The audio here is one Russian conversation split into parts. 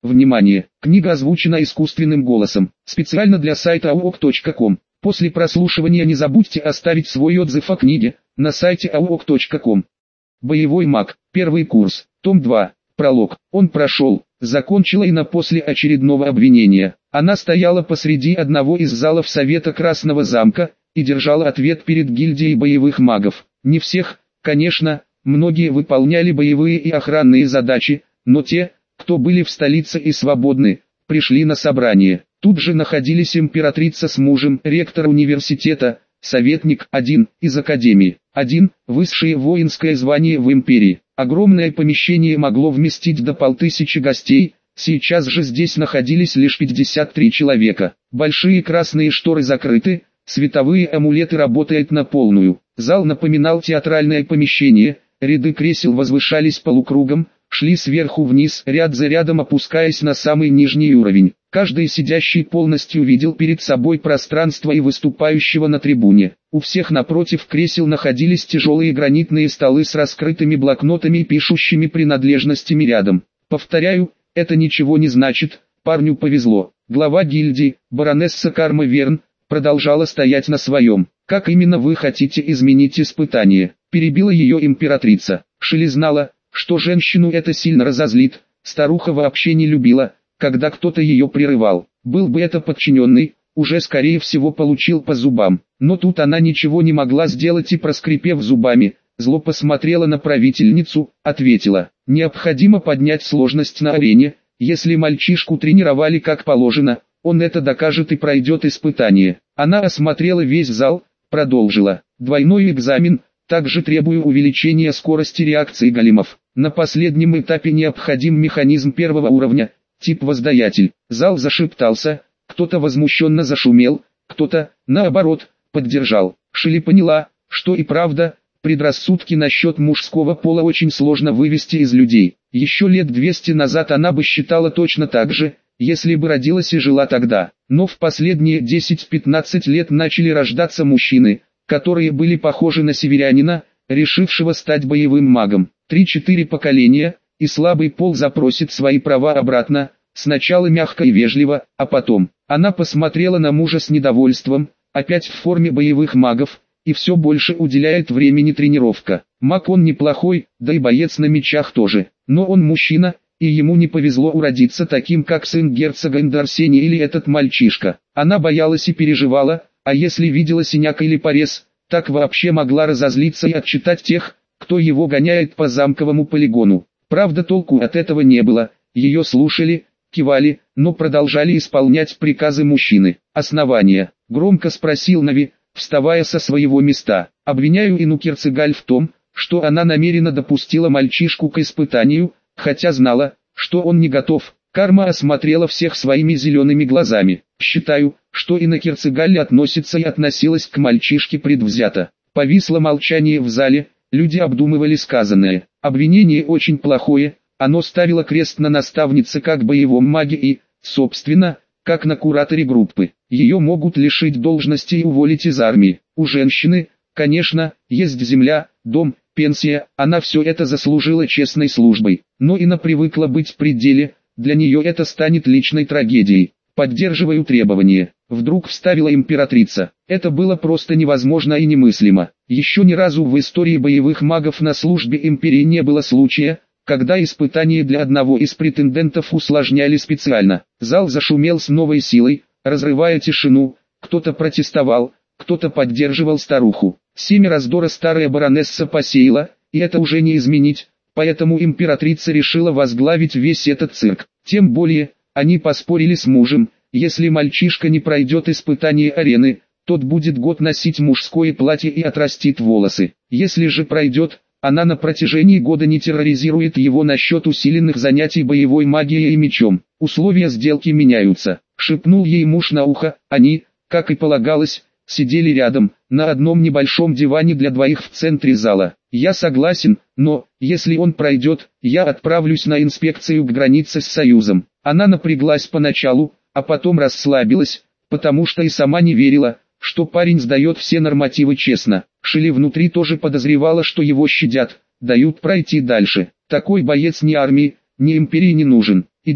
Внимание! Книга озвучена искусственным голосом. Специально для сайта aok.com. После прослушивания не забудьте оставить свой отзыв о книге на сайте aok.com. Боевой маг. Первый курс. Том 2. Пролог. Он прошел. Закончила Инна после очередного обвинения. Она стояла посреди одного из залов Совета Красного Замка и держала ответ перед гильдией боевых магов. Не всех, конечно, многие выполняли боевые и охранные задачи, но те, кто были в столице и свободны, пришли на собрание. Тут же находились императрица с мужем, ректор университета, советник 1 из академии, 1 высшее воинское звание в империи. Огромное помещение могло вместить до 500 гостей, сейчас же здесь находились лишь 53 человека. Большие красные шторы закрыты, световые амулеты работают на полную. Зал напоминал театральное помещение, ряды кресел возвышались полукругом, шли сверху вниз, ряд за рядом опускаясь на самый нижний уровень. Каждый сидящий полностью видел перед собой пространство и выступающего на трибуне. У всех напротив кресел находились тяжелые гранитные столы с раскрытыми блокнотами и пишущими принадлежностями рядом. Повторяю, это ничего не значит, парню повезло. Глава гильдии, баронесса Карма Верн, продолжала стоять на своем. «Как именно вы хотите изменить испытание?» – перебила ее императрица. Шили знала, что женщину это сильно разозлит, старуха вообще не любила, когда кто-то ее прерывал. Был бы это подчиненный, уже скорее всего получил по зубам. Но тут она ничего не могла сделать и, проскрипев зубами, зло посмотрела на правительницу, ответила: «Необходимо поднять сложность на арене, если мальчишку тренировали как положено, он это докажет и пройдет испытание». Она осмотрела весь зал, продолжила: «Двойной экзамен, также требую увеличения скорости реакции големов. На последнем этапе необходим механизм первого уровня, тип воздаятель». Зал зашептался, кто-то возмущенно зашумел, кто-то, наоборот, поддержал. Шили поняла, что и правда, предрассудки насчет мужского пола очень сложно вывести из людей. Еще лет 200 назад она бы считала точно так же, если бы родилась и жила тогда. Но в последние 10-15 лет начали рождаться мужчины, которые были похожи на северянина, решившего стать боевым магом. 3-4 поколения, и слабый пол запросит свои права обратно, сначала мягко и вежливо, а потом. Она посмотрела на мужа с недовольством, опять в форме боевых магов, и все больше уделяет времени тренировка. Маг он неплохой, да и боец на мечах тоже, но он мужчина, и ему не повезло уродиться таким, как сын герцога Эндарсени или этот мальчишка. Она боялась и переживала, а если видела синяк или порез, так вообще могла разозлиться и отчитать тех, кто его гоняет по замковому полигону. Правда, толку от этого не было, ее слушали, кивали, но продолжали исполнять приказы мужчины. «Основание?» — громко спросил Нави, вставая со своего места. «Обвиняю Инну Кирцегаль в том, что она намеренно допустила мальчишку к испытанию, хотя знала, что он не готов». Карма осмотрела всех своими зелеными глазами. «Считаю, что Инна Кирцегаль относится и относилась к мальчишке предвзято». Повисло молчание в зале, люди обдумывали сказанное. Обвинение очень плохое, оно ставило крест на наставнице как боевом маге и, собственно, как на кураторе группы. Ее могут лишить должности и уволить из армии. У женщины, конечно, есть земля, дом, пенсия, она все это заслужила честной службой. Но Инна привыкла быть при деле, для нее это станет личной трагедией. «Поддерживаю требования», — вдруг вставила императрица. Это было просто невозможно и немыслимо. Еще ни разу в истории боевых магов на службе империи не было случая, когда испытания для одного из претендентов усложняли специально. Зал зашумел с новой силой, разрывая тишину, кто-то протестовал, кто-то поддерживал старуху. Семя раздора старая баронесса посеяла, и это уже не изменить, поэтому императрица решила возглавить весь этот цирк. Тем более, они поспорили с мужем, если мальчишка не пройдет испытание арены, тот будет год носить мужское платье и отрастит волосы. Если же пройдет, она на протяжении года не терроризирует его насчет усиленных занятий боевой магией и мечом. Условия сделки меняются, шепнул ей муж на ухо. Они, как и полагалось, сидели рядом, на одном небольшом диване для двоих в центре зала. «Я согласен, но, если он пройдет, я отправлюсь на инспекцию к границе с Союзом». Она напряглась поначалу, а потом расслабилась, потому что и сама не верила, что парень сдает все нормативы честно. Шили внутри тоже подозревала, что его щадят, дают пройти дальше. Такой боец ни армии, ни империи не нужен. «Идет»,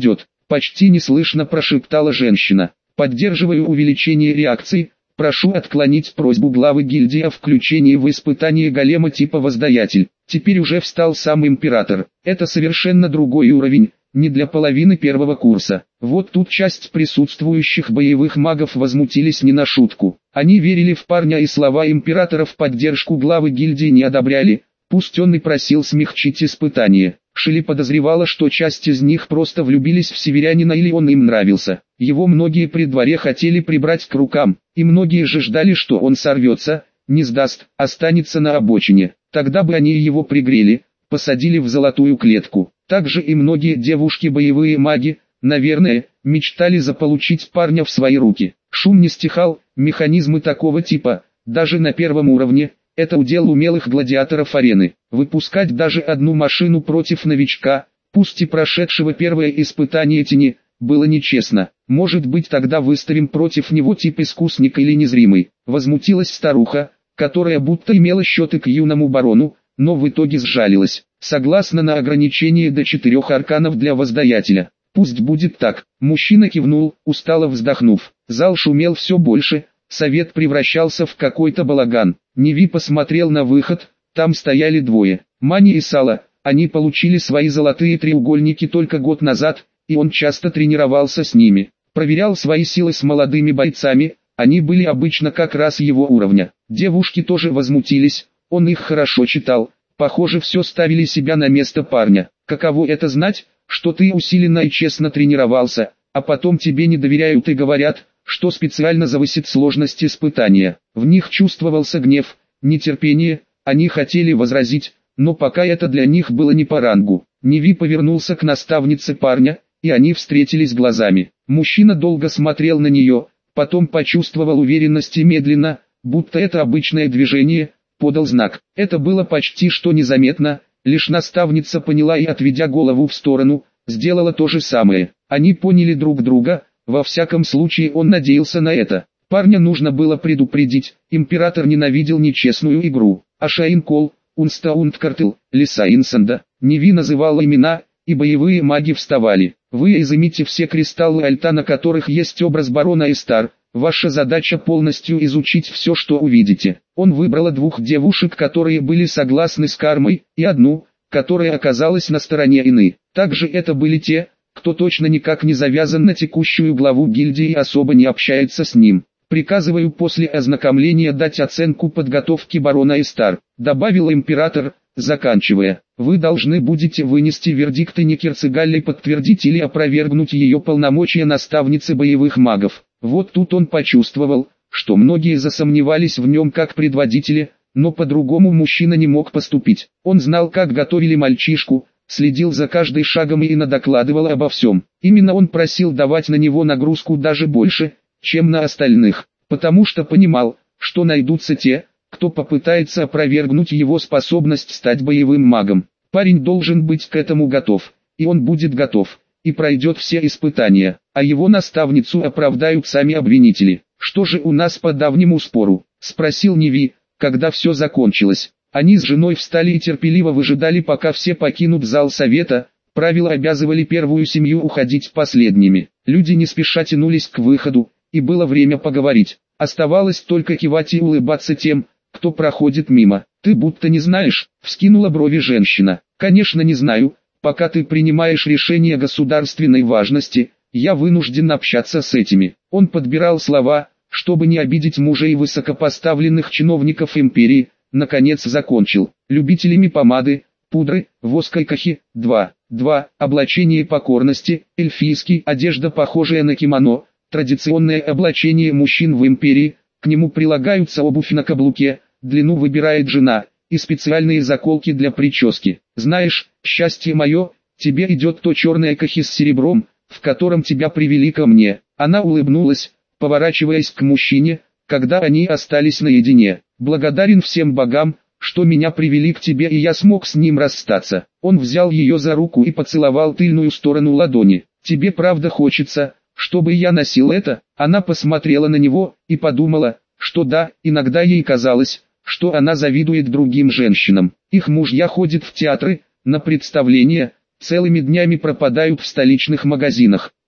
почти неслышно прошептала женщина. Поддерживаю увеличение реакции, прошу отклонить просьбу главы гильдии о включении в испытание голема типа Воздаятель. Теперь уже встал сам император. Это совершенно другой уровень, не для половины первого курса. Вот тут часть присутствующих боевых магов возмутились не на шутку. Они верили в парня и слова императора в поддержку главы гильдии не одобряли, пусть он и просил смягчить испытание. Шили подозревала, что часть из них просто влюбились в северянина или он им нравился. Его многие при дворе хотели прибрать к рукам, и многие же ждали, что он сорвется, не сдаст, останется на обочине. Тогда бы они его пригрели, посадили в золотую клетку. Также и многие девушки-боевые маги, наверное, мечтали заполучить парня в свои руки. Шум не стихал, механизмы такого типа, даже на первом уровне, это удел умелых гладиаторов арены. Выпускать даже одну машину против новичка, пусть и прошедшего первое испытание тени, было нечестно. Может быть, тогда выставим против него тип искусника или незримый. Возмутилась старуха, которая будто имела счеты к юному барону, но в итоге сжалилась. Согласно на ограничение до 4 арканов для воздаятеля. Пусть будет так. Мужчина кивнул, устало вздохнув. Зал шумел все больше, совет превращался в какой-то балаган. Неви посмотрел на выход, там стояли двое. Мани и Сала, они получили свои золотые треугольники только год назад, и он часто тренировался с ними. Проверял свои силы с молодыми бойцами, они были обычно как раз его уровня. Девушки тоже возмутились, он их хорошо читал. Похоже, все ставили себя на место парня. Каково это знать, что ты усиленно и честно тренировался, а потом тебе не доверяют и говорят, что специально завысит сложность испытания. В них чувствовался гнев, нетерпение, они хотели возразить, но пока это для них было не по рангу. Неви повернулся к наставнице парня, и они встретились глазами. Мужчина долго смотрел на нее, потом почувствовал уверенность и медленно, будто это обычное движение, подал знак. Это было почти что незаметно, лишь наставница поняла и, отведя голову в сторону, сделала то же самое. Они поняли друг друга, во всяком случае он надеялся на это. Парня нужно было предупредить, император ненавидел нечестную игру. Ашаин Кол, Унстаундкартел, Лиса Инсанда, Неви называла имена, и боевые маги вставали. Вы изымите все кристаллы альта, на которых есть образ барона Эстар. Ваша задача полностью изучить все, что увидите. Он выбрала 2 девушек, которые были согласны с кармой, и одну, которая оказалась на стороне Ины. Также это были те, кто точно никак не завязан на текущую главу гильдии и особо не общается с ним. Приказываю после ознакомления дать оценку подготовки барона Эстар, добавил император, заканчивая. Вы должны будете вынести вердикт и Никерцегалле подтвердить или опровергнуть ее полномочия наставницы боевых магов. Вот тут он почувствовал, что многие засомневались в нем как предводителе, но по-другому мужчина не мог поступить. Он знал, как готовили мальчишку, следил за каждым шагом и докладывал обо всем. Именно он просил давать на него нагрузку даже больше, чем на остальных, потому что понимал, что найдутся те, кто попытается опровергнуть его способность стать боевым магом. Парень должен быть к этому готов, и он будет готов, и пройдет все испытания, а его наставницу оправдают сами обвинители. «Что же у нас по давнему спору?» – спросил Неви, когда все закончилось. Они с женой встали и терпеливо выжидали, пока все покинут зал совета. Правила обязывали первую семью уходить последними. Люди не спеша тянулись к выходу, и было время поговорить. Оставалось только кивать и улыбаться тем, кто проходит мимо. «Ты будто не знаешь», — вскинула брови женщина. «Конечно не знаю, пока ты принимаешь решения государственной важности, я вынужден общаться с этими». Он подбирал слова, чтобы не обидеть мужа и высокопоставленных чиновников империи, наконец закончил. «Любителями помады, пудры, воска и кахи, 2. Облачение покорности, эльфийский, одежда похожая на кимоно, традиционное облачение мужчин в империи, к нему прилагаются обувь на каблуке, длину выбирает жена, и специальные заколки для прически. Знаешь, счастье мое, тебе идет то черное кахи с серебром, в котором тебя привели ко мне». Она улыбнулась, поворачиваясь к мужчине, когда они остались наедине. «Благодарен всем богам, что меня привели к тебе и я смог с ним расстаться». Он взял ее за руку и поцеловал тыльную сторону ладони. «Тебе правда хочется, чтобы я носил это?» Она посмотрела на него и подумала, что да, иногда ей казалось, что она завидует другим женщинам. Их мужья ходят в театры, на представления, целыми днями пропадают в столичных магазинах.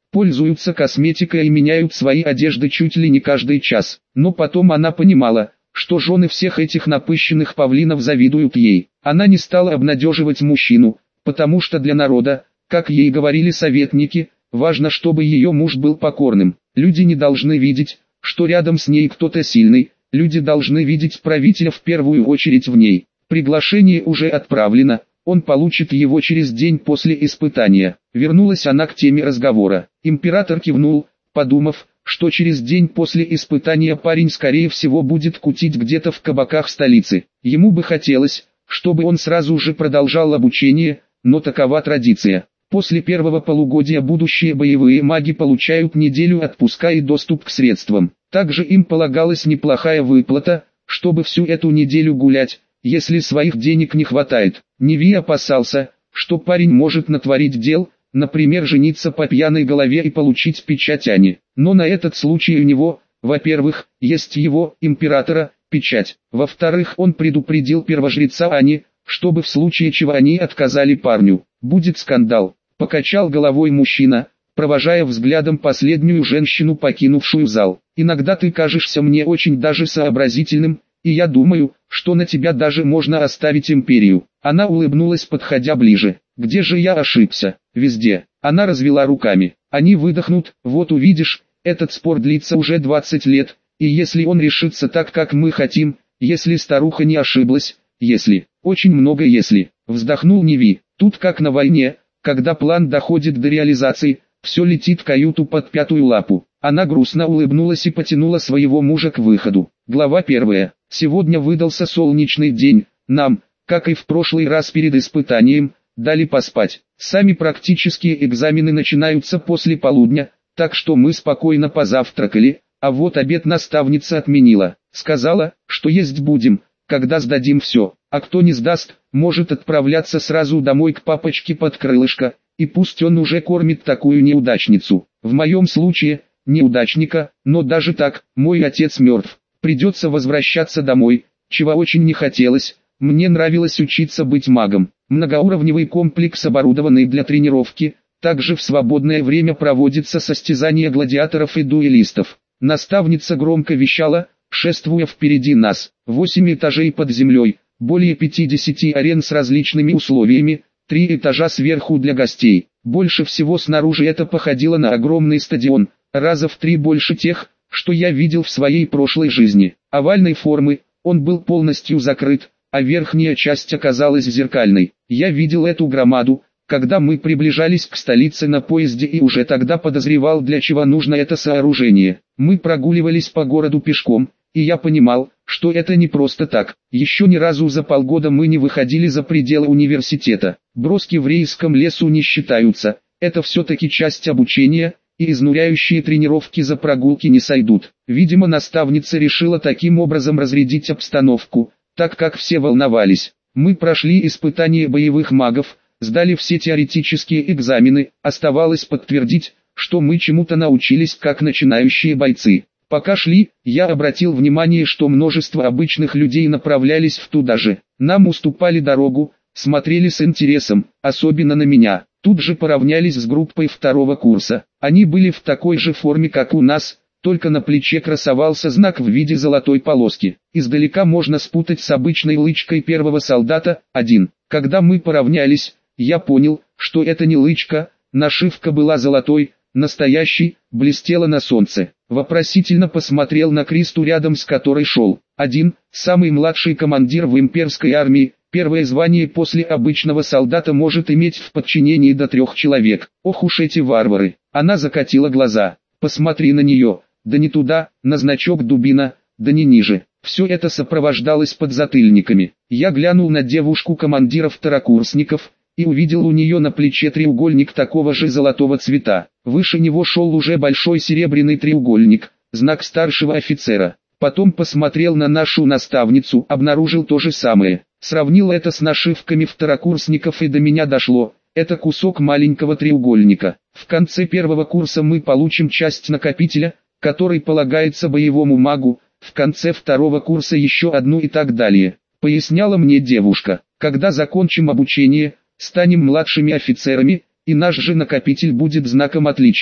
пользуются косметикой и меняют свои одежды чуть ли не каждый час. Но потом она понимала, что жены всех этих напыщенных павлинов завидуют ей. Она не стала обнадеживать мужчину, потому что для народа, как ей говорили советники, важно, чтобы ее муж был покорным. Люди не должны видеть, что рядом с ней кто-то сильный, люди должны видеть правителя в первую очередь в ней. Приглашение уже отправлено, он получит его через день после испытания. Вернулась она к теме разговора. Император кивнул, подумав, что через день после испытания парень скорее всего будет кутить где-то в кабаках столицы. Ему бы хотелось, чтобы он сразу же продолжал обучение, но такова традиция. После первого полугодия будущие боевые маги получают неделю отпуска и доступ к средствам. Также им полагалась неплохая выплата, чтобы всю эту неделю гулять, если своих денег не хватает. Неви опасался, что парень может натворить дел, например жениться по пьяной голове и получить печать Ани. Но на этот случай у него, во-первых, есть его, императора, печать. Во-вторых, он предупредил первожреца Ани, чтобы в случае чего они отказали парню. Будет скандал. Покачал головой мужчина, провожая взглядом последнюю женщину, покинувшую зал. Иногда ты кажешься мне очень даже сообразительным, и я думаю, что на тебя даже можно оставить империю. Она улыбнулась, подходя ближе. Где же я ошибся? Везде. Она развела руками. Они выдохнут, вот увидишь, этот спор длится уже 20 лет, и если он решится так, как мы хотим, если старуха не ошиблась, если, очень много если, вздохнул Неви. Тут как на войне, когда план доходит до реализации, все летит каюту под пятую лапу. Она грустно улыбнулась и потянула своего мужа к выходу. Глава 1. Сегодня выдался солнечный день. Нам, как и в прошлый раз перед испытанием, дали поспать. Сами практические экзамены начинаются после полудня, так что мы спокойно позавтракали, а вот обед наставница отменила. Сказала, что есть будем, когда сдадим все, а кто не сдаст, может отправляться сразу домой к папочке под крылышко, и пусть он уже кормит такую неудачницу. В моем случае, неудачника, но даже так, мой отец мертв. Придется возвращаться домой, чего очень не хотелось. Мне нравилось учиться быть магом. Многоуровневый комплекс, оборудованный для тренировки, также в свободное время проводится состязание гладиаторов и дуэлистов. Наставница громко вещала, шествуя впереди нас. 8 этажей под землей, более 50 арен с различными условиями, 3 этажа сверху для гостей. Больше всего снаружи это походило на огромный стадион, раза в 3 больше тех, что я видел в своей прошлой жизни. Овальной формы, он был полностью закрыт, а верхняя часть оказалась зеркальной. Я видел эту громаду, когда мы приближались к столице на поезде, и уже тогда подозревал, для чего нужно это сооружение. Мы прогуливались по городу пешком, и я понимал, что это не просто так. Еще ни разу за полгода мы не выходили за пределы университета. Броски в рейском лесу не считаются, это все-таки часть обучения, и изнуряющие тренировки за прогулки не сойдут. Видимо, наставница решила таким образом разрядить обстановку, так как все волновались. Мы прошли испытания боевых магов, сдали все теоретические экзамены, оставалось подтвердить, что мы чему-то научились как начинающие бойцы. Пока шли, я обратил внимание, что множество обычных людей направлялись в туда же. Нам уступали дорогу, смотрели с интересом, особенно на меня. Тут же поравнялись с группой второго курса. Они были в такой же форме, как у нас, только на плече красовался знак в виде золотой полоски. Издалека можно спутать с обычной лычкой первого солдата. 1. Когда мы поравнялись, я понял, что это не лычка, нашивка была золотой, настоящей, блестела на солнце. Вопросительно посмотрел на Кристу, рядом с которой шел. 1. Самый младший командир в имперской армии. Первое звание после обычного солдата может иметь в подчинении до 3 человек. Ох уж эти варвары. Она закатила глаза. Посмотри на нее. Да не туда, на значок дубина, да не ниже. Все это сопровождалось подзатыльниками. Я глянул на девушку командира второкурсников и увидел у нее на плече треугольник такого же золотого цвета. Выше него шел уже большой серебряный треугольник, знак старшего офицера. Потом посмотрел на нашу наставницу, обнаружил то же самое. Сравнил это с нашивками второкурсников, и до меня дошло. Это кусок маленького треугольника. В конце первого курса мы получим часть накопителя, который полагается боевому магу, в конце второго курса еще одну и так далее. Поясняла мне девушка. Когда закончим обучение, станем младшими офицерами, и наш же накопитель будет знаком отличия.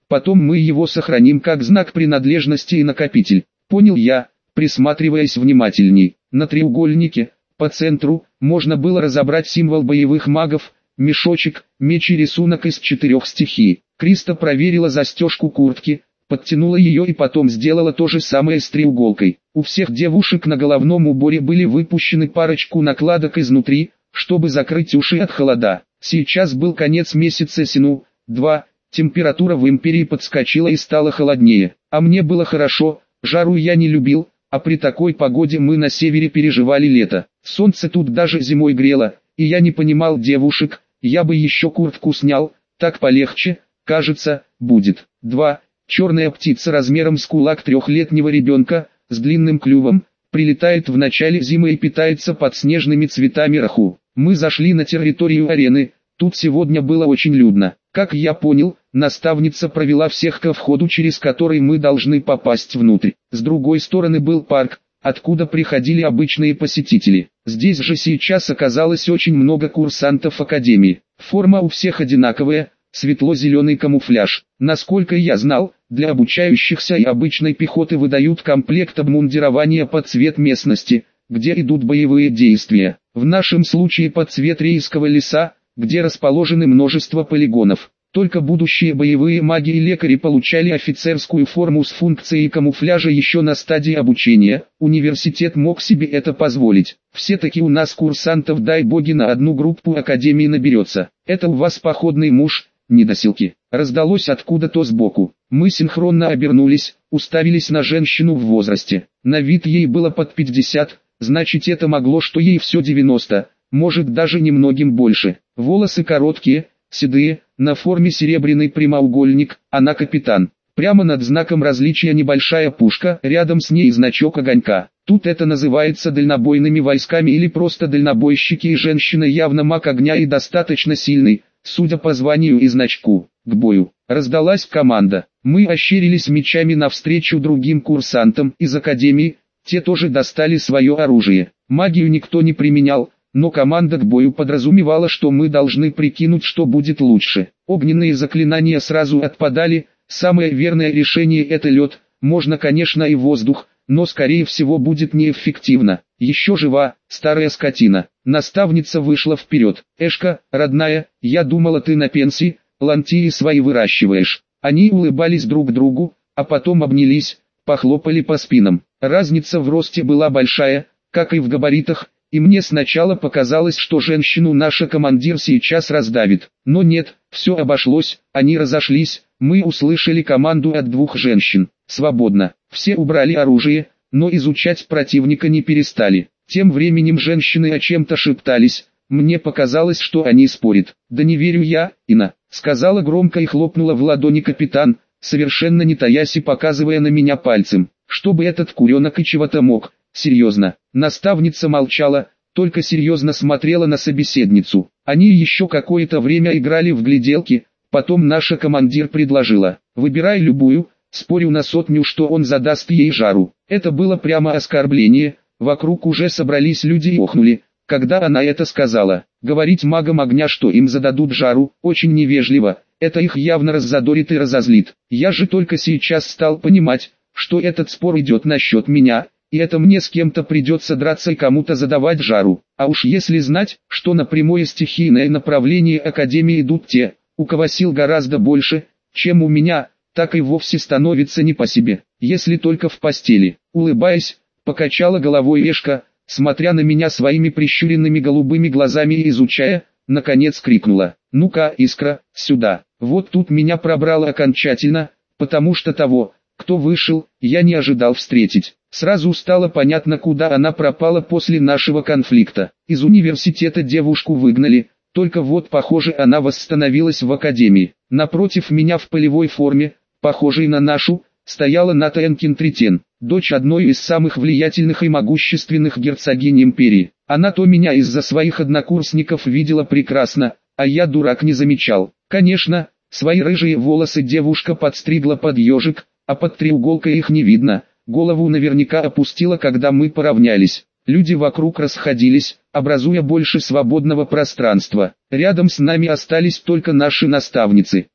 Потом мы его сохраним как знак принадлежности и накопитель. Понял я, присматриваясь внимательней. На треугольнике, по центру, можно было разобрать символ боевых магов, мешочек, меч и рисунок из 4 стихий. Криста проверила застежку куртки, подтянула ее и потом сделала то же самое с треуголкой. У всех девушек на головном уборе были выпущены парочку накладок изнутри, чтобы закрыть уши от холода. Сейчас был конец месяца Сину, 2, температура в империи подскочила и стало холоднее. А мне было хорошо, жару я не любил, а при такой погоде мы на севере переживали лето. Солнце тут даже зимой грело, и я не понимал девушек, я бы еще куртку снял, так полегче, кажется, будет. 2. Черная птица размером с кулак 3-летнего ребенка, с длинным клювом, прилетает в начале зимы и питается под снежными цветами раху. Мы зашли на территорию арены, тут сегодня было очень людно. Как я понял, наставница провела всех ко входу, через который мы должны попасть внутрь. С другой стороны был парк, откуда приходили обычные посетители. Здесь же сейчас оказалось очень много курсантов академии. Форма у всех одинаковая, светло-зеленый камуфляж. Насколько я знал, для обучающихся и обычной пехоты выдают комплект обмундирования под цвет местности, где идут боевые действия. В нашем случае под цвет рейского леса, где расположены множество полигонов. Только будущие боевые маги и лекари получали офицерскую форму с функцией камуфляжа еще на стадии обучения. Университет мог себе это позволить. Все-таки у нас курсантов, дай боги, на одну группу академии наберется. Это у вас походный муж, недосилки. Раздалось откуда-то сбоку. Мы синхронно обернулись, уставились на женщину в возрасте. На вид ей было под 50, значит это могло, что ей все 90, может даже немногим больше. Волосы короткие, седые, на форме серебряный прямоугольник, она капитан. Прямо над знаком различия небольшая пушка, рядом с ней значок огонька. Тут это называется дальнобойными войсками или просто дальнобойщики, и женщина явно маг огня и достаточно сильный, судя по званию и значку. К бою. Раздалась команда. Мы ощерились мечами навстречу другим курсантам из академии, те тоже достали свое оружие. Магию никто не применял, но команда к бою подразумевала, что мы должны прикинуть, что будет лучше. Огненные заклинания сразу отпадали, самое верное решение это лед, можно конечно и воздух, но скорее всего будет неэффективно. Еще жива, старая скотина. Наставница вышла вперед. Эшка, родная, я думала ты на пенсии, лантии свои выращиваешь. Они улыбались друг другу, а потом обнялись, похлопали по спинам. Разница в росте была большая, как и в габаритах, и мне сначала показалось, что женщину наша командир сейчас раздавит. Но нет, все обошлось, они разошлись, мы услышали команду от 2 женщин. Свободно. Все убрали оружие, но изучать противника не перестали. Тем временем женщины о чем-то шептались, мне показалось, что они спорят. «Да не верю я, Ина», — сказала громко и хлопнула в ладони капитан, совершенно не таясь и показывая на меня пальцем. Чтобы этот куренок и чего-то мог. Серьезно. Наставница молчала, только серьезно смотрела на собеседницу. Они еще какое-то время играли в гляделки, потом наша командир предложила: «Выбирай любую, спорю на 100, что он задаст ей жару». Это было прямо оскорбление, вокруг уже собрались люди и охнули, когда она это сказала. Говорить магам огня, что им зададут жару, очень невежливо, это их явно раззадорит и разозлит. Я же только сейчас стал понимать, что этот спор идет насчет меня, и это мне с кем-то придется драться и кому-то задавать жару. А уж если знать, что на прямое стихийное направление Академии идут те, у кого сил гораздо больше, чем у меня, так и вовсе становится не по себе, если только в постели. Улыбаясь, покачала головой Эшка, смотря на меня своими прищуренными голубыми глазами и изучая, наконец крикнула: «Ну-ка, Искра, сюда». Вот тут меня пробрало окончательно, потому что того, кто вышел, я не ожидал встретить. Сразу стало понятно, куда она пропала после нашего конфликта. Из университета девушку выгнали, только вот похоже она восстановилась в академии. Напротив меня в полевой форме, похожей на нашу, стояла Ната Энкин-Тритен, дочь одной из самых влиятельных и могущественных герцогинь империи. Она то меня из-за своих однокурсников видела прекрасно, а я, дурак, не замечал. Конечно, свои рыжие волосы девушка подстригла под ежик, а под треуголкой их не видно. Голову наверняка опустила, когда мы поравнялись. Люди вокруг расходились, образуя больше свободного пространства. Рядом с нами остались только наши наставницы.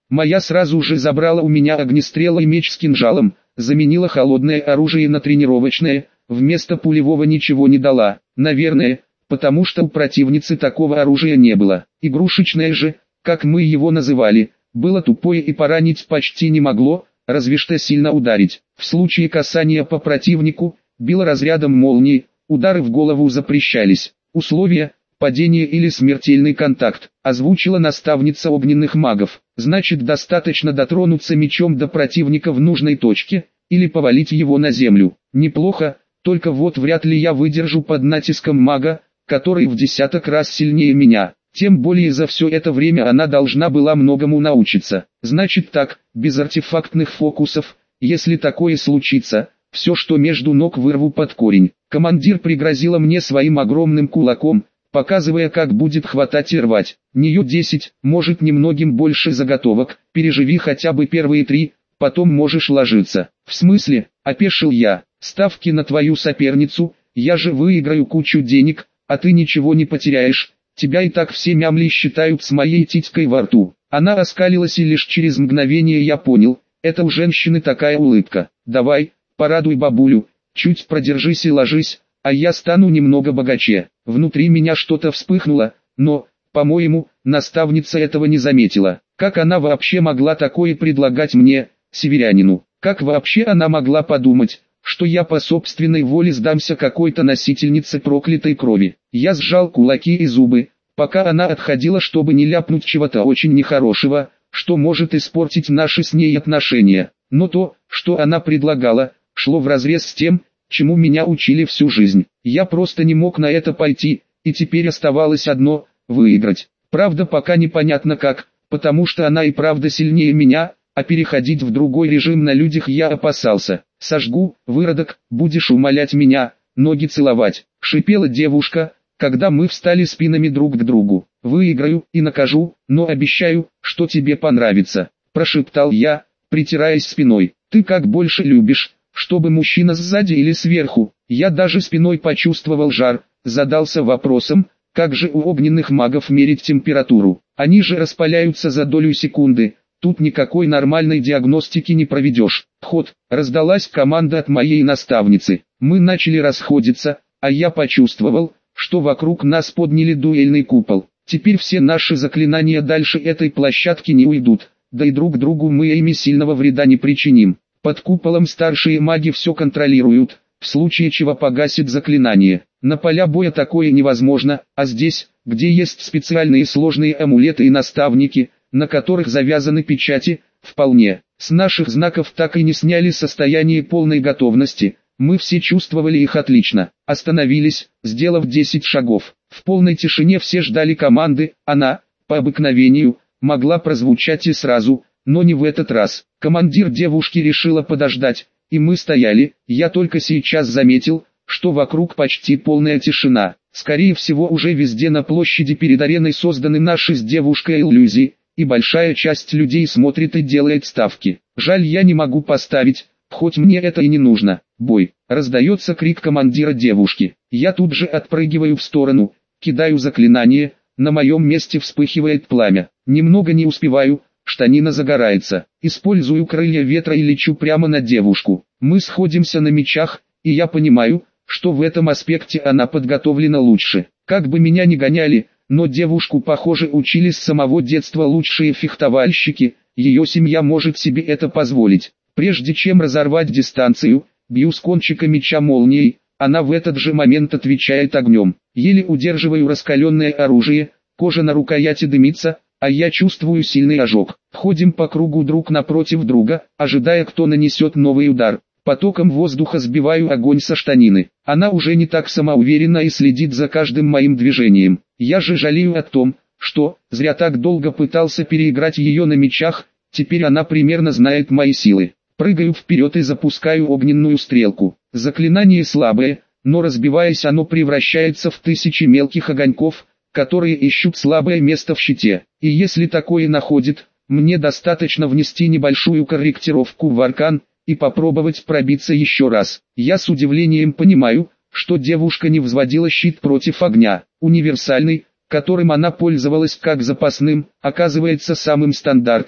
Моя сразу же забрала у меня огнестрел и меч с кинжалом, заменила холодное оружие на тренировочное, вместо пулевого ничего не дала, наверное, потому что у противницы такого оружия не было. Игрушечное же, как мы его называли, было тупое и поранить почти не могло, разве что сильно ударить. В случае касания по противнику, било разрядом молнии, удары в голову запрещались. Условия: падение или смертельный контакт, озвучила наставница огненных магов. Значит, достаточно дотронуться мечом до противника в нужной точке, или повалить его на землю. Неплохо, только вот вряд ли я выдержу под натиском мага, который в десяток раз сильнее меня. Тем более за все это время она должна была многому научиться. Значит так, без артефактных фокусов, если такое случится, все что между ног вырву под корень. Командир пригрозила мне своим огромным кулаком, показывая, как будет хватать и рвать. Нее 10, может немногим больше заготовок, переживи хотя бы первые 3, потом можешь ложиться. В смысле, опешил я, ставки на твою соперницу, я же выиграю кучу денег, а ты ничего не потеряешь. Тебя и так все мямли считают с моей титькой во рту. Она оскалилась, и лишь через мгновение я понял, это у женщины такая улыбка. Давай, порадуй бабулю, чуть продержись и ложись, а я стану немного богаче. Внутри меня что-то вспыхнуло, но, по-моему, наставница этого не заметила. Как она вообще могла такое предлагать мне, северянину? Как вообще она могла подумать, что я по собственной воле сдамся какой-то носительнице проклятой крови? Я сжал кулаки и зубы, пока она отходила, чтобы не ляпнуть чего-то очень нехорошего, что может испортить наши с ней отношения. Но то, что она предлагала, шло вразрез с тем, чему меня учили всю жизнь. Я просто не мог на это пойти, и теперь оставалось одно – выиграть. Правда, пока непонятно как, потому что она и правда сильнее меня, а переходить в другой режим на людях я опасался. «Сожгу, выродок, будешь умолять меня, ноги целовать», — шипела девушка, когда мы встали спинами друг к другу. «Выиграю и накажу, но обещаю, что тебе понравится», — прошептал я, притираясь спиной. «Ты как больше любишь, чтобы мужчина сзади или сверху?» Я даже спиной почувствовал жар, задался вопросом, как же у огненных магов мерить температуру. Они же распаляются за долю секунды. Тут никакой нормальной диагностики не проведешь. Ход, раздалась команда от моей наставницы. Мы начали расходиться, а я почувствовал, что вокруг нас подняли дуэльный купол. Теперь все наши заклинания дальше этой площадки не уйдут, да и друг другу мы ими сильного вреда не причиним. Под куполом старшие маги все контролируют, в случае чего погасит заклинание. На поля боя такое невозможно, а здесь, где есть специальные сложные амулеты и наставники, на которых завязаны печати, вполне. С наших знаков так и не сняли состояние полной готовности, мы все чувствовали их отлично. Остановились, сделав 10 шагов. В полной тишине все ждали команды, она, по обыкновению, могла прозвучать и сразу, но не в этот раз. Командир девушки решила подождать, и мы стояли. Я только сейчас заметил, что вокруг почти полная тишина. Скорее всего, уже везде на площади перед ареной созданы наши с девушкой иллюзии, и большая часть людей смотрит и делает ставки. Жаль, я не могу поставить, хоть мне это и не нужно. Бой. Раздается крик командира девушки. Я тут же отпрыгиваю в сторону, кидаю заклинание, на моем месте вспыхивает пламя. Немного не успеваю, штанина загорается. Использую крылья ветра и лечу прямо на девушку. Мы сходимся на мечах, и я понимаю, что в этом аспекте она подготовлена лучше. Как бы меня ни гоняли, но девушку, похоже, учили с самого детства лучшие фехтовальщики, ее семья может себе это позволить. Прежде чем разорвать дистанцию, бью с кончика меча молнией, она в этот же момент отвечает огнем. Еле удерживаю раскаленное оружие, кожа на рукояти дымится, а я чувствую сильный ожог. Ходим по кругу друг напротив друга, ожидая, кто нанесет новый удар. Потоком воздуха сбиваю огонь со штанины. Она уже не так самоуверена и следит за каждым моим движением. Я же жалею о том, что, зря так долго пытался переиграть ее на мечах, теперь она примерно знает мои силы. Прыгаю вперед и запускаю огненную стрелку. Заклинание слабое, но разбиваясь оно превращается в тысячи мелких огоньков, которые ищут слабое место в щите. И если такое находит, мне достаточно внести небольшую корректировку в аркан, и попробовать пробиться еще раз. Я с удивлением понимаю, что девушка не взводила щит против огня. Универсальный, которым она пользовалась как запасным, оказывается самым стандартным,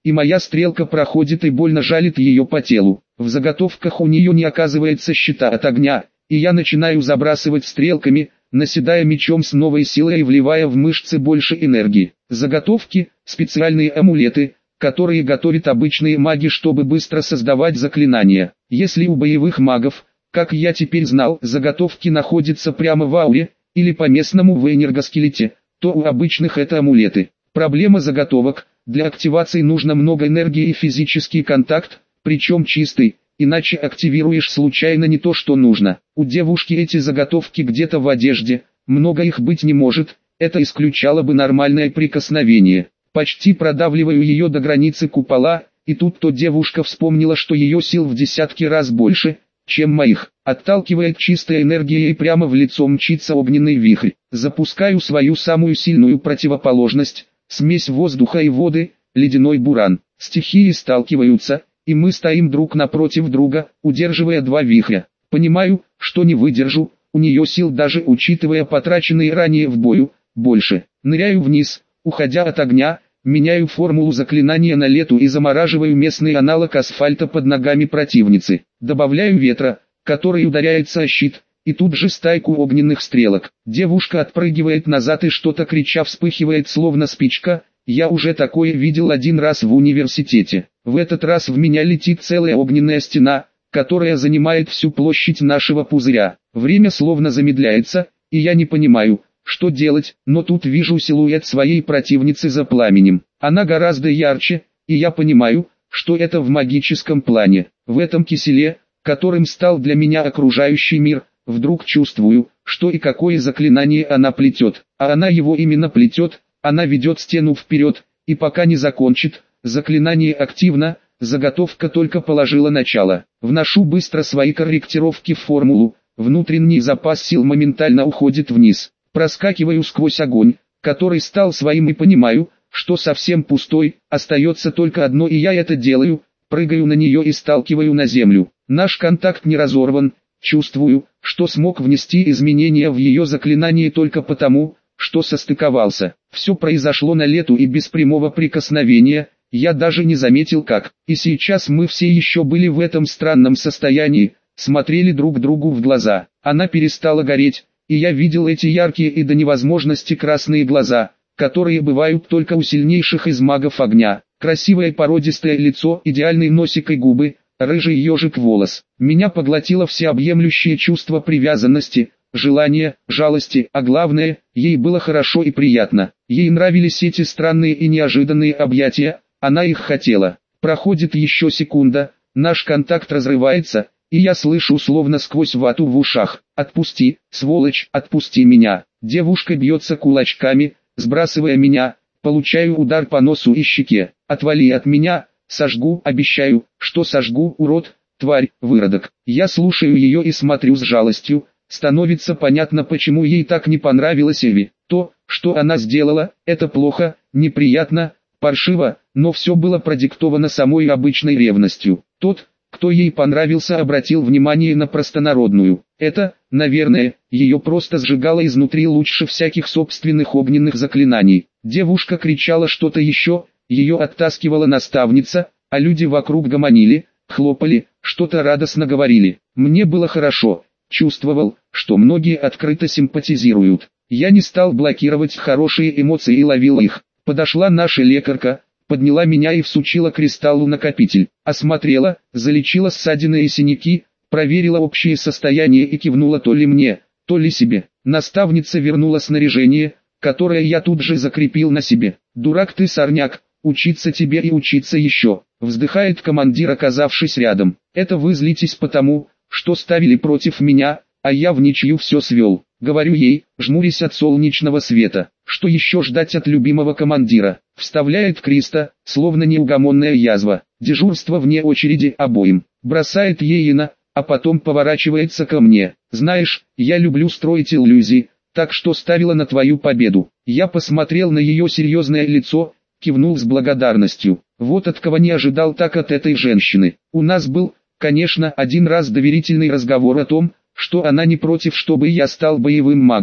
и моя стрелка проходит и больно жалит ее по телу. В заготовках у нее не оказывается щита от огня, и я начинаю забрасывать стрелками, наседая мечом с новой силой и вливая в мышцы больше энергии. Заготовки – специальные амулеты, которые готовят обычные маги, чтобы быстро создавать заклинания. Если у боевых магов, как я теперь знал, заготовки находятся прямо в ауре, или по-местному в энергоскелете, то у обычных это амулеты. Проблема заготовок: для активации нужно много энергии и физический контакт, причем чистый, иначе активируешь случайно не то, что нужно. У девушки эти заготовки где-то в одежде, много их быть не может, это исключало бы нормальное прикосновение. Почти продавливаю ее до границы купола, и тут то девушка вспомнила, что ее сил в десятки раз больше, чем моих. Отталкивает чистая энергия и прямо в лицо мчится огненный вихрь. Запускаю свою самую сильную противоположность, смесь воздуха и воды, ледяной буран. Стихии сталкиваются, и мы стоим друг напротив друга, удерживая два вихря. Понимаю, что не выдержу, у нее сил, даже учитывая потраченные ранее в бою, больше. Ныряю вниз, уходя от огня, меняю формулу заклинания на лету и замораживаю местный аналог асфальта под ногами противницы. Добавляю ветра, который ударяется о щит, и тут же стайку огненных стрелок. Девушка отпрыгивает назад и что-то крича вспыхивает словно спичка. Я уже такое видел один раз в университете. В этот раз в меня летит целая огненная стена, которая занимает всю площадь нашего пузыря. Время словно замедляется, и я не понимаю, что делать, но тут вижу силуэт своей противницы за пламенем. Она гораздо ярче, и я понимаю, что это в магическом плане. В этом киселе, которым стал для меня окружающий мир, вдруг чувствую, что и какое заклинание она плетет. А она его именно плетет, она ведет стену вперед, и пока не закончит, заклинание активно, заготовка только положила начало. Вношу быстро свои корректировки в формулу, внутренний запас сил моментально уходит вниз. Проскакиваю сквозь огонь, который стал своим, и понимаю, что совсем пустой, остается только одно, и я это делаю, прыгаю на нее и сталкиваю на землю. Наш контакт не разорван, чувствую, что смог внести изменения в ее заклинание только потому, что состыковался. Все произошло на лету и без прямого прикосновения, я даже не заметил как. И сейчас мы все еще были в этом странном состоянии, смотрели друг другу в глаза. Она перестала гореть, и я видел эти яркие и до невозможности красные глаза, которые бывают только у сильнейших из магов огня. Красивое породистое лицо, идеальный носик и губы, рыжий ежик волос. Меня поглотило всеобъемлющее чувство привязанности, желания, жалости, а главное, ей было хорошо и приятно. Ей нравились эти странные и неожиданные объятия, она их хотела. Проходит еще секунда, наш контакт разрывается, и я слышу словно сквозь вату в ушах: «Отпусти, сволочь, отпусти меня». Девушка бьется кулачками, сбрасывая меня, получаю удар по носу и щеке. «Отвали от меня, сожгу, обещаю, что сожгу, урод, тварь, выродок». Я слушаю ее и смотрю с жалостью, становится понятно, почему ей так не понравилась Эви. То, что она сделала, это плохо, неприятно, паршиво, но все было продиктовано самой обычной ревностью. Тот, кто ей понравился, обратил внимание на простонародную. Это, наверное, ее просто сжигало изнутри лучше всяких собственных огненных заклинаний. Девушка кричала что-то еще, ее оттаскивала наставница, а люди вокруг гомонили, хлопали, что-то радостно говорили. Мне было хорошо, чувствовал, что многие открыто симпатизируют. Я не стал блокировать хорошие эмоции и ловил их. Подошла наша лекарка, подняла меня и всучила кристаллу-накопитель. Осмотрела, залечила ссадины и синяки, проверила общее состояние и кивнула то ли мне, то ли себе. Наставница вернула снаряжение, которое я тут же закрепил на себе. «Дурак ты, сорняк, учиться тебе и учиться еще», вздыхает командир, оказавшись рядом. «Это вы злитесь потому, что ставили против меня, а я в ничью все свел», говорю ей, жмурясь от солнечного света. Что еще ждать от любимого командира? Вставляет Криста, словно неугомонная язва. Дежурство вне очереди обоим. Бросает ей Ина, а потом поворачивается ко мне. «Знаешь, я люблю строить иллюзии, так что ставила на твою победу». Я посмотрел на ее серьезное лицо, кивнул с благодарностью. Вот от кого не ожидал, так от этой женщины. У нас был, конечно, один раз доверительный разговор о том, что она не против, чтобы я стал боевым магом.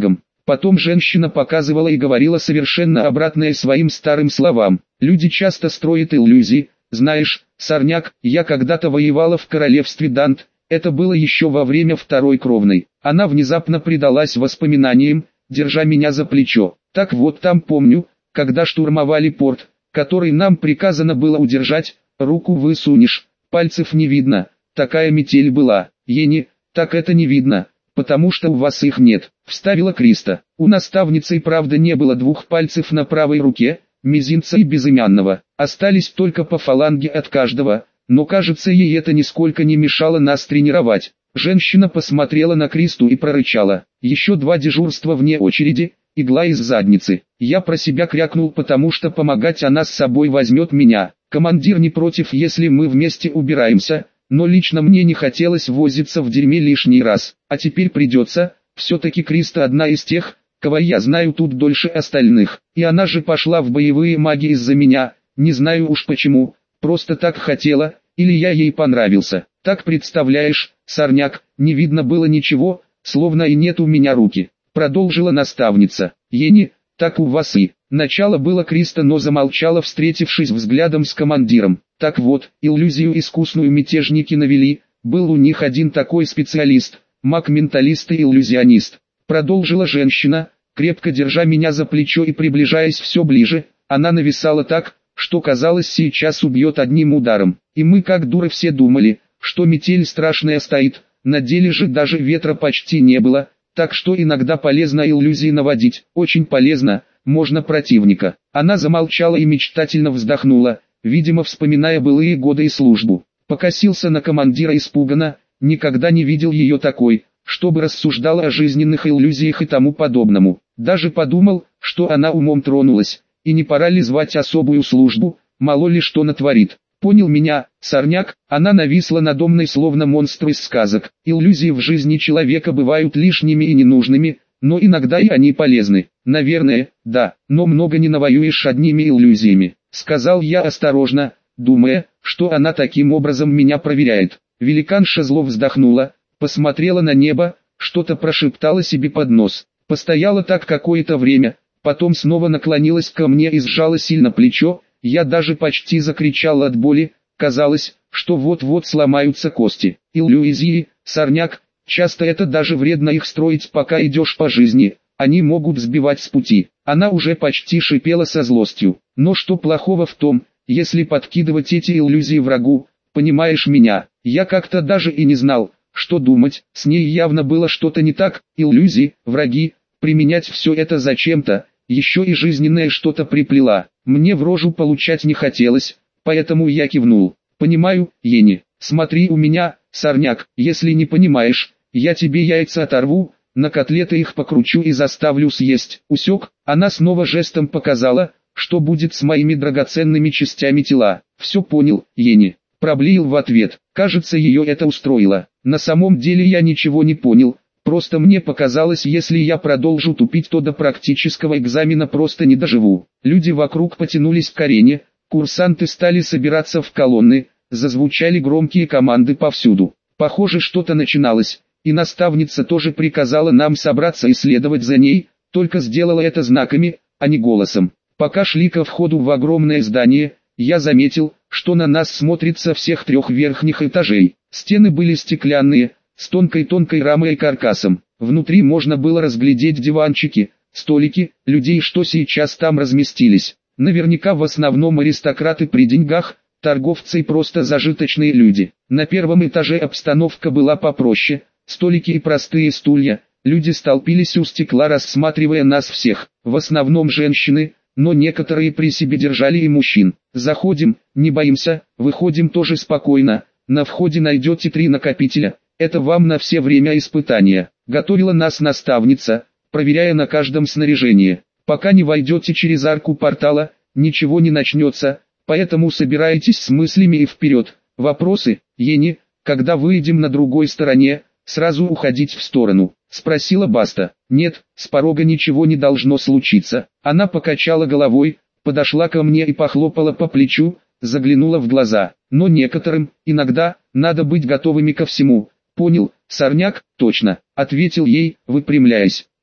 Потом женщина показывала и говорила совершенно обратное своим старым словам. Люди часто строят иллюзии. Знаешь, Сорняк, я когда-то воевала в королевстве Дант, это было еще во время Второй Кровной. Она внезапно предалась воспоминаниям, держа меня за плечо. Так вот там помню, когда штурмовали порт, который нам приказано было удержать, руку высунешь, пальцев не видно, такая метель была. Ени, так это не видно, потому что у вас их нет, вставила Криста. У наставницы правда не было 2 пальцев на правой руке, мизинца и безымянного, остались только по фаланге от каждого, но кажется ей это нисколько не мешало нас тренировать. Женщина посмотрела на Кристу и прорычала: еще 2 дежурства вне очереди, игла из задницы. Я про себя крякнул, потому что помогать она с собой возьмет меня. Командир не против, если мы вместе убираемся, но лично мне не хотелось возиться в дерьме лишний раз. А теперь придется, все-таки Криста одна из тех, кого я знаю тут дольше остальных. И она же пошла в боевые маги из-за меня, не знаю уж почему, просто так хотела, или я ей понравился. Так представляешь, Сорняк, не видно было ничего, словно и нет у меня руки. Продолжила наставница. Ени, так у вас и. Начало было Криста, но замолчала, встретившись взглядом с командиром. Так вот, иллюзию искусную мятежники навели, был у них один такой специалист, маг-менталист и иллюзионист. Продолжила женщина, крепко держа меня за плечо и приближаясь все ближе, она нависала так, что казалось сейчас убьет одним ударом. И мы как дуры все думали, что метель страшная стоит, на деле же даже ветра почти не было. Так что иногда полезно иллюзии наводить, очень полезно, можно противника. Она замолчала и мечтательно вздохнула, видимо вспоминая былые годы и службу. Покосился на командира испуганно, никогда не видел ее такой, чтобы рассуждала о жизненных иллюзиях и тому подобному. Даже подумал, что она умом тронулась, и не пора ли звать особую службу, мало ли что натворит. Понял меня, Сорняк, она нависла надо мной словно монстр из сказок. Иллюзии в жизни человека бывают лишними и ненужными, но иногда и они полезны. Наверное, да, но много не навоюешь одними иллюзиями, сказал я осторожно, думая, что она таким образом меня проверяет. Великанша зло вздохнула, посмотрела на небо, что-то прошептала себе под нос. Постояла так какое-то время, потом снова наклонилась ко мне и сжала сильно плечо. Я даже почти закричал от боли, казалось, что вот-вот сломаются кости. Иллюзии, Сорняк, часто это даже вредно их строить, пока идешь по жизни, они могут сбивать с пути. Она уже почти шипела со злостью. Но что плохого в том, если подкидывать эти иллюзии врагу, понимаешь меня? Я как-то даже и не знал, что думать, с ней явно было что-то не так. Иллюзии, враги, применять все это зачем-то, еще и жизненное что-то приплела. Мне в рожу получать не хотелось, поэтому я кивнул. Понимаю, Ени, смотри у меня, Сорняк, если не понимаешь, я тебе яйца оторву, на котлеты их покручу и заставлю съесть. Усек, она снова жестом показала, что будет с моими драгоценными частями тела. Все понял, Ени, проблеял в ответ. Кажется, ее это устроило. На самом деле я ничего не понял. Просто мне показалось, если я продолжу тупить, то до практического экзамена просто не доживу. Люди вокруг потянулись к арене, курсанты стали собираться в колонны, зазвучали громкие команды повсюду. Похоже, что-то начиналось, и наставница тоже приказала нам собраться и следовать за ней, только сделала это знаками, а не голосом. Пока шли ко входу в огромное здание, я заметил, что на нас смотрит со всех 3 верхних этажей. Стены были стеклянные, с тонкой-тонкой рамой и каркасом. Внутри можно было разглядеть диванчики, столики, людей, что сейчас там разместились. Наверняка в основном аристократы при деньгах, торговцы и просто зажиточные люди. На первом этаже обстановка была попроще, столики и простые стулья. Люди столпились у стекла, рассматривая нас всех. В основном женщины, но некоторые при себе держали и мужчин. Заходим, не боимся, выходим тоже спокойно. На входе найдете 3 накопителя. Это вам на все время испытания. Готовила нас наставница, проверяя на каждом снаряжение. Пока не войдете через арку портала, ничего не начнется, поэтому собирайтесь с мыслями и вперед. Вопросы, Ени, когда выйдем на другой стороне, сразу уходить в сторону, спросила Баста. Нет, с порога ничего не должно случиться. Она покачала головой, подошла ко мне и похлопала по плечу, заглянула в глаза. Но некоторым, иногда, надо быть готовыми ко всему. Понял, Сорняк, точно, ответил ей, выпрямляясь.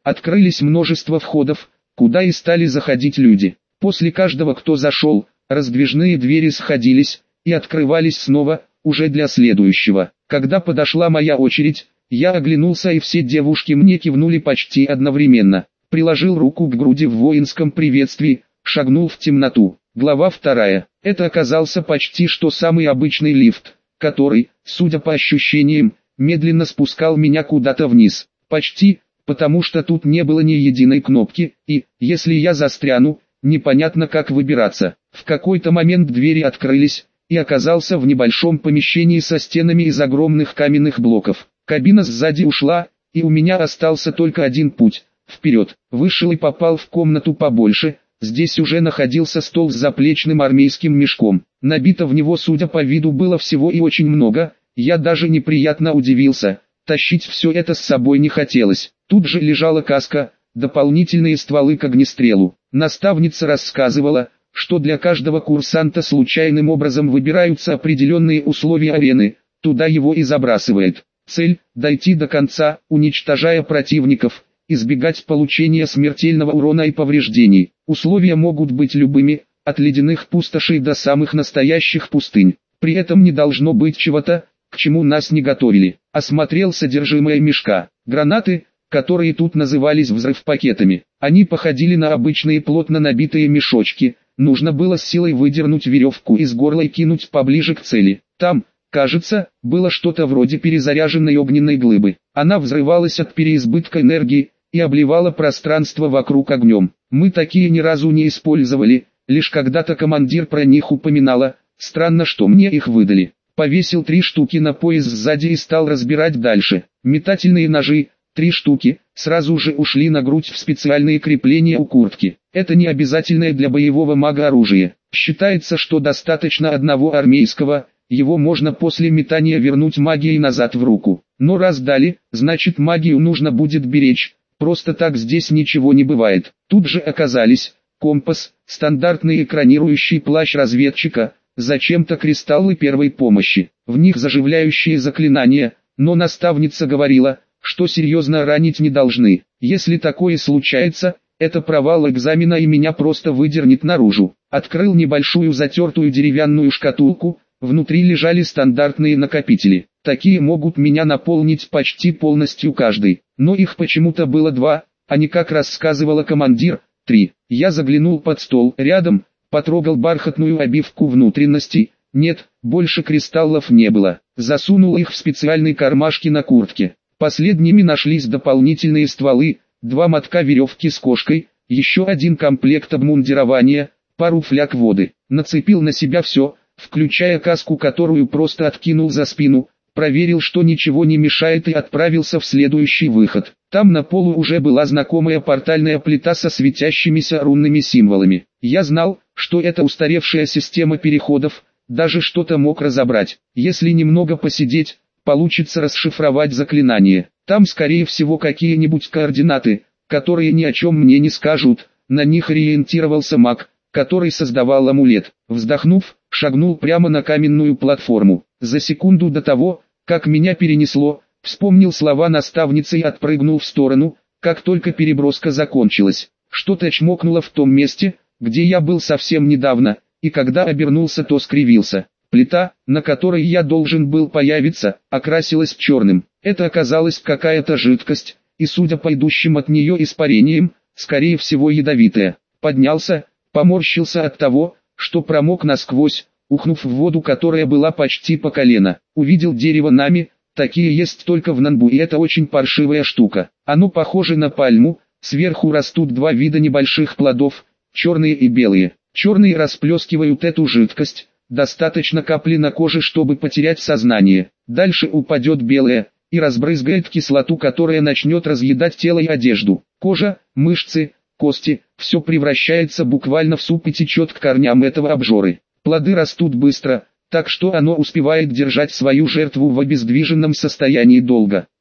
Открылись множество входов, куда и стали заходить люди. После каждого, кто зашел, раздвижные двери сходились и открывались снова, уже для следующего. Когда подошла моя очередь, я оглянулся, и все девушки мне кивнули почти одновременно. Приложил руку к груди в воинском приветствии, шагнул в темноту. Глава 2. Это оказался почти что самый обычный лифт, который, судя по ощущениям, медленно спускал меня куда-то вниз. Почти, потому что тут не было ни единой кнопки, и, если я застряну, непонятно как выбираться. В какой-то момент двери открылись, и оказался в небольшом помещении со стенами из огромных каменных блоков. Кабина сзади ушла, и у меня остался только один путь – вперед. Вышел и попал в комнату побольше. Здесь уже находился стол с заплечным армейским мешком. Набито в него, судя по виду, было всего и очень много. Я даже неприятно удивился. Тащить все это с собой не хотелось. Тут же лежала каска, дополнительные стволы к огнестрелу. Наставница рассказывала, что для каждого курсанта случайным образом выбираются определенные условия арены, туда его и забрасывает. Цель – дойти до конца, уничтожая противников, избегать получения смертельного урона и повреждений. Условия могут быть любыми, от ледяных пустошей до самых настоящих пустынь. При этом не должно быть чего-то, к чему нас не готовили. Осмотрел содержимое мешка. Гранаты, которые тут назывались взрывпакетами. Они походили на обычные плотно набитые мешочки. Нужно было с силой выдернуть веревку из горла и кинуть поближе к цели. Там, кажется, было что-то вроде перезаряженной огненной глыбы. Она взрывалась от переизбытка энергии и обливала пространство вокруг огнем. Мы такие ни разу не использовали, лишь когда-то командир про них упоминала. Странно, что мне их выдали. Повесил 3 штуки на пояс сзади и стал разбирать дальше. Метательные ножи, 3 штуки, сразу же ушли на грудь в специальные крепления у куртки. Это не обязательное для боевого мага оружие. Считается, что достаточно одного армейского, его можно после метания вернуть магией назад в руку. Но раз дали, значит магию нужно будет беречь. Просто так здесь ничего не бывает. Тут же оказались компас, стандартный экранирующий плащ разведчика, зачем-то кристаллы первой помощи. В них заживляющие заклинания, но наставница говорила, что серьезно ранить не должны. Если такое случается, это провал экзамена и меня просто выдернет наружу. Открыл небольшую затертую деревянную шкатулку, внутри лежали стандартные накопители. Такие могут меня наполнить почти полностью каждый, но их почему-то было 2, а не, как рассказывала командир, 3. Я заглянул под стол рядом, потрогал бархатную обивку внутренностей. Нет, больше кристаллов не было. Засунул их в специальные кармашки на куртке. Последними нашлись дополнительные стволы, 2 мотка веревки с кошкой, еще 1 комплект обмундирования, пару фляг воды. Нацепил на себя все, включая каску, которую просто откинул за спину, проверил, что ничего не мешает, и отправился в следующий выход. Там на полу уже была знакомая портальная плита со светящимися рунными символами. Я знал, что это устаревшая система переходов, даже что-то мог разобрать. Если немного посидеть, получится расшифровать заклинание. Там скорее всего какие-нибудь координаты, которые ни о чем мне не скажут. На них ориентировался маг, который создавал амулет. Вздохнув, шагнул прямо на каменную платформу. За секунду до того, как меня перенесло, вспомнил слова наставницы и отпрыгнул в сторону, как только переброска закончилась. Что-то чмокнуло в том месте, где я был совсем недавно, и когда обернулся, то скривился. Плита, на которой я должен был появиться, окрасилась черным. Это оказалась какая-то жидкость, и судя по идущим от нее испарениям, скорее всего ядовитая. Поднялся, поморщился от того, что промок насквозь, ухнув в воду, которая была почти по колено. Увидел дерево нами, такие есть только в Нанбу, и это очень паршивая штука. Оно похоже на пальму, сверху растут 2 вида небольших плодов, черные и белые. Черные расплескивают эту жидкость, достаточно капли на коже, чтобы потерять сознание. Дальше упадет белая, и разбрызгает кислоту, которая начнет разъедать тело и одежду. Кожа, мышцы, кости, все превращается буквально в суп и течет к корням этого обжоры. Плоды растут быстро, так что оно успевает держать свою жертву в обездвиженном состоянии долго.